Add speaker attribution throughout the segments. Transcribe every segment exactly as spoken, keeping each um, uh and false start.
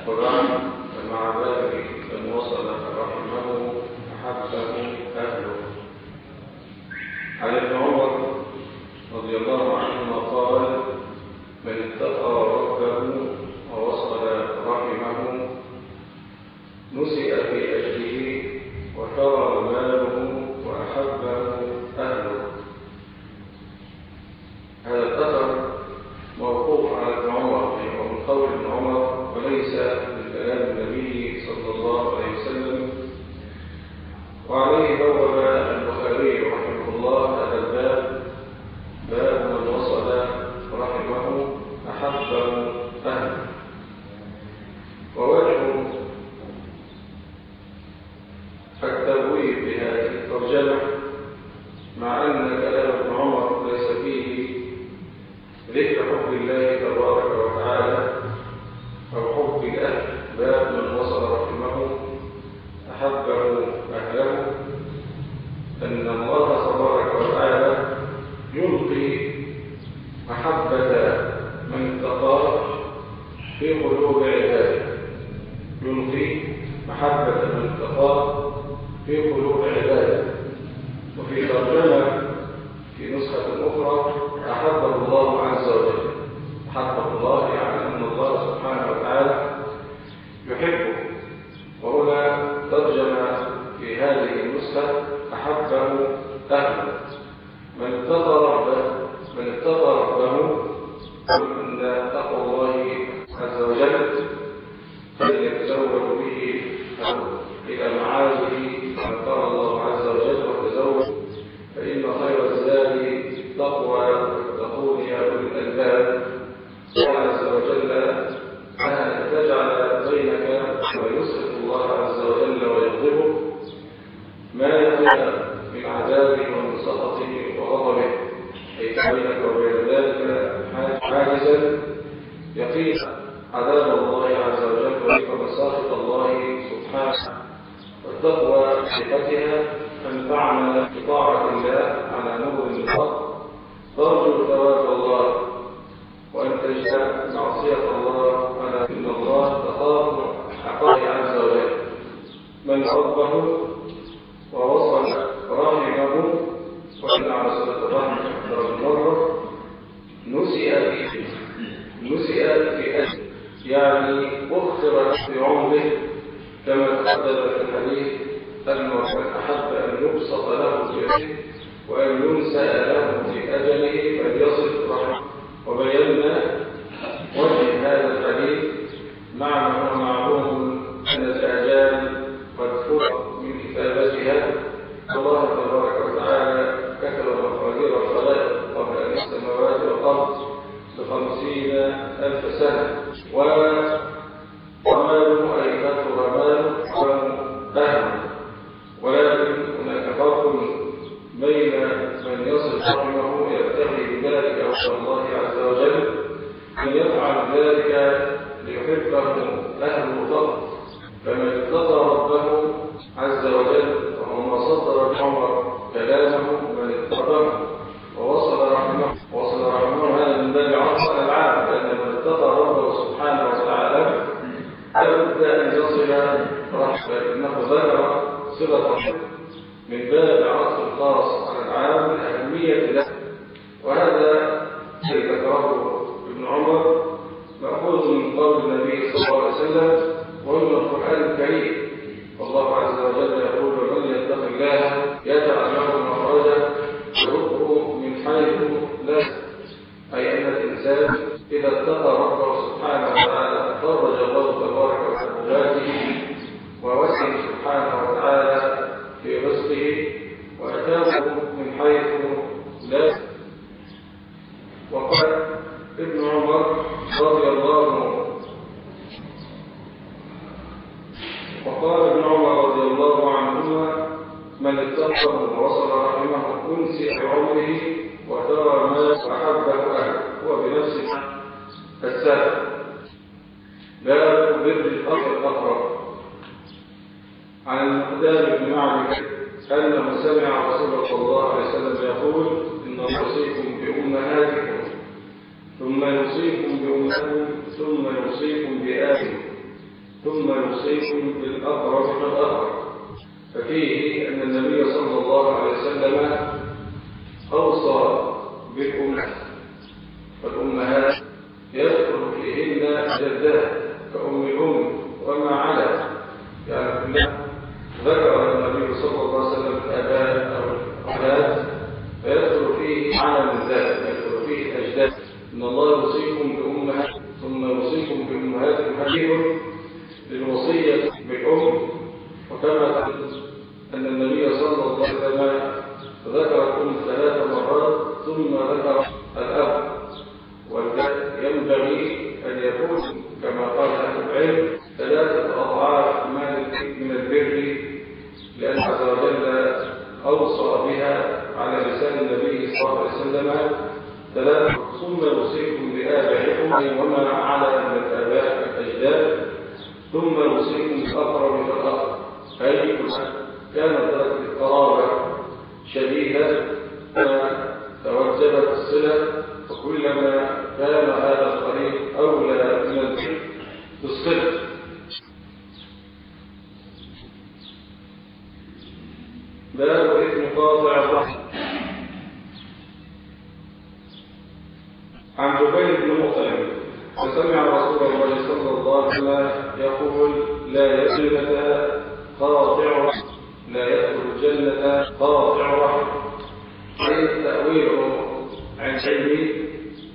Speaker 1: وبعد فمع ذلك من وصل رحمه أحبه أهله. عن ابن عمر رضي الله عنهما قال: من اتقى ربه ووصل رحمه نسئ في أجله وكرم ماله وأحبه أهله. هذا الأثر موقوف على ابن عمر ومن قول ابن عمر وليس من كلام النبي صلى الله عليه وسلم. وعليه بوب البخاري رحمه الله هذا الباب: باب من وصل رحمه أحبه أهله. ووجه التبويب بهذه الترجمة مع أن كلام ابن عمر ليس فيه ذكر حب الله تبارك وتعالى أو حب الأهل، باب من وصل رحمه أحبه أهله، أن الله تبارك وتعالى يلقي محبة من اتقاه في قلوب عباده، يلقي محبة من اتقاه في قلوب عباده. وفي ترجمة في نسخة أخرى: أحبه الله عز وجل. أحبه الله يعني أن الله سبحانه وتعالى يحبه. وهنا ترجمة في هذه النسخة: أحبه أهله. من اتقى ربه من اتقى ربه أن تقوى الله عز وجل فليتزود به إلى معاده كما قال الله عز وجل: وتزود فإن خير الزاد التقوى واتقون يا أولي الألباب. الله عز وجل أن تجعل بينك ويسخط الله عز وجل ويغضبه ما يقع من عذابه ومن سخطه وغضبه، أي بينك وبين ذلك حاجزا يقيس عذاب الله عز وجل ومساخط الله سبحانه. والتقوى صفتها أن تعمل بطاعة الله على نور الحق ترجو ثواب الله، وأن تجتنب معصية الله على إن الله تخاف عقابه عز وجل. من ربه ووصل رحمه، وإن على صلة الرحمة أكثر من مرة، نسئ في نسئ في أجل يعني أخر في عمره، كما تقدم في الحديث أنه من أحب أن يبسط له في أجله وأن ينسى له في أجله فليصل رحمه. وبينا وجه هذا الحديث مع ما هو معلوم أن الآجال قد فرق من كتابتها. الله تبارك وتعالى كتب مقادير الخلائق قبل أن السماوات والأرض بخمسين ألف سنة، وعماله أي كثر ماله وأهله. ولكن هناك فرق بين من يصل رحمه يبتغي بذلك وجه الله عز وجل، من يفعل ذلك ليحبه أهله فقط. فمن اتقى ربه عز وجل وهو صدر عمر كلامه من اتقاه ووصل رحمه ووصل رحمه هذا من باب عطف العام، لأن من اتقى ربه سبحانه وتعالى لابد أن يصل رحمه، فإنه ذكر صلة رحمه من باب عطف الخاص على العام من أهمية له. وهذا الذي ذكره ابن عمر مأخوذ من قول النبي صلى الله عليه وسلم ومن القرآن الكريم. والله عز وجل يقول: ومن يتق الله يجعل له مخرجا ويرزقه من حيث لا يحتسب. أي أن الإنسان إذا اتقى ربه سبحانه وتعالى فرج الله تبارك وتعالى ووسع سبحانه وتعالى في رزقه وأتاه من حيث لا يحتسب. وقال ابن عمر رضي الله وقال ابن عمر رضي الله عنهما: من اتقاه ووصل رحمه أنسئ في عمره وترى ما أحبه أهله. هو بنفس السبب. باب بر الأخ الأقرب. عن المقدام بن معبد أنه سمع رسول صلى الله عليه وسلم يقول: إن يوصيكم بأمهاتكم ثم يوصيكم بأمهاتكم ثم يوصيكم بآبائكم ثم يوصيكم بالأقرب فالأقرب. ففيه أن النبي صلى الله عليه وسلم أوصى بالأمهات، والأمهات يذكر فيهن جدات كأم الأم وما علا، يعني ذكر النبي صلى الله عليه وسلم الآباء أو الأولاد فيذكر فيه معنى من ذلك، يذكر فيه الأجداد. إن الله يوصيكم بأمهات ثم يوصيكم بأمهاتكم حديث للوصية بالأم. وكما تعلم أن النبي صلى الله عليه وسلم ذكر الأم ثلاث مرات ثم ذكر الأب، وينبغي أن يكون كما قال أهل العلم ثلاثة أضعاف من البر، لأن عز وجل أوصى بها على لسان النبي صلى الله عليه وسلم ثلاثة. ثم يوصيكم بآبائكم وما على من الآباء الأجداد، ثم يوصيكم بالأقرب فالأقرب، أي كانت درجة القرابة شديدة وتوجبت الصلة، وكلما كان هذا القريب أولى من البر بالصلة. باب إثم قاطع الرحم. عن جبير بن مطعم فسمع رسول الله صلى الله عليه وسلم يقول: لا يدخل قاطع رحم، لا يدخل الجنة قاطع رحم. أي التأويل عن علمي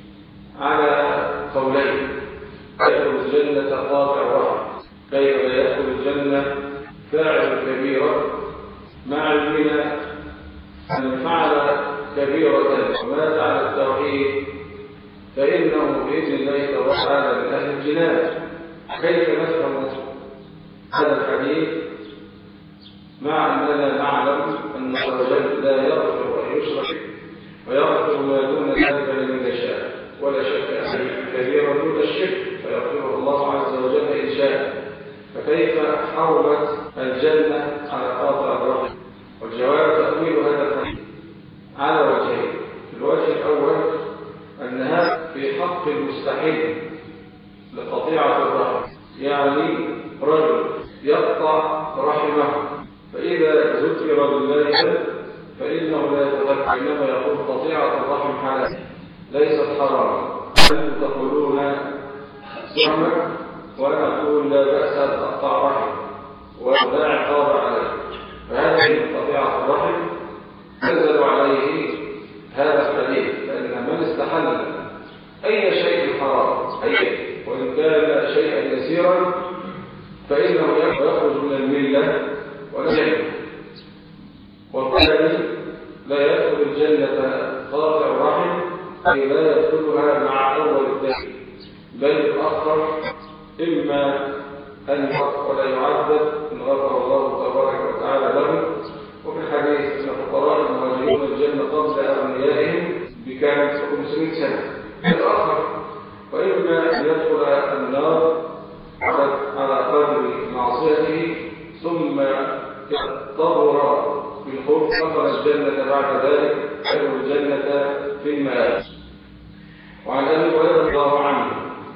Speaker 1: على قولين: يدخل الجنة قاطع رحم، كيف لا يدخل الجنة فاعل كبيرة، مع علمنا أن فعل كبيرة ومات على التوحيد فإنه بإذن الله تعالى من أهل الجنان. كيف نفهم هذا الحديث مع أننا نعلم أن الله وجل لا يغفر أن يشرك ويغفر ما دون ذلك لمن يشاء، ولا شك أن كبيرا دون الشرك فيغفره الله عز وجل إن شاء. فكيف حرمت الجنة على قاطع الرحم؟ والجواب تأويل هذا الحديث على وجهين. الوجه الأول أنها في حق المستحيل لقطيعة الرحم، يعني رجل يقطع رحمه فإذا ذكر بالله فإنه لا يتذكر، إنما يقول قطيعة الرحم حلال ليست حراما. أنتم تقولون سمك وأنا أقول لا بأس أن أقطع رحم ولا عقاب عليه، فهذه قطيعة الرحم نزل عليه هذا الحديث، لأن من استحل أي شيء حرام أي وإن كان شيئا يسيرا فإنه يخرج من الملة ولا شيء. والثاني لا يدخل الجنة قاطع الرحم، أي لا يدخلها مع أول الدخل، بل يؤخر إما أن يحق ولا يعذب إن غفر الله تبارك وتعالى له. وفي الحديث أن فقراء المهاجرون الجنة قبل أغنيائهم بكام خمسمائة سنة يتأخر، وإما أن يدخل النار على قدر معصيته ثم يضطر بالخوف دخل الجنة بعد ذلك، يدخل الجنة في المآل. وعن أبي هريرة رضي الله عنه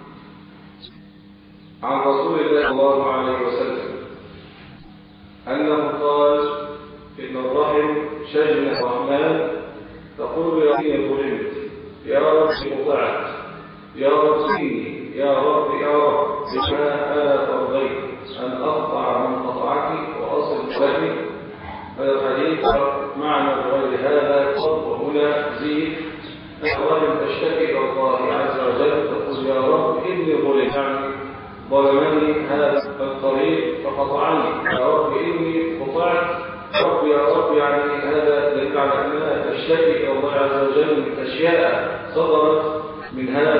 Speaker 1: عن رسول الله صلى الله عليه وسلم أنه قال: إن الرحم شجن الرحمن تقول يا إني ظلمت، يا رب مطعت، يا رب إني، يا رب يا رب بما أنا ترضيت أن أقطع من قطعك وأصل لك. هذا الحديث معنى غير هذا قد وهنا زيد الرحم تشتكي إلى الله عز وجل تقول يا رب إني ظلمت، يعني ظلمني هذا الطريق فقطعني، يا رب إني قطعت، رب يا رب، يعني هذا دليل على أنها تشتكي إلى الله عز وجل من أشياء صدرت من هذا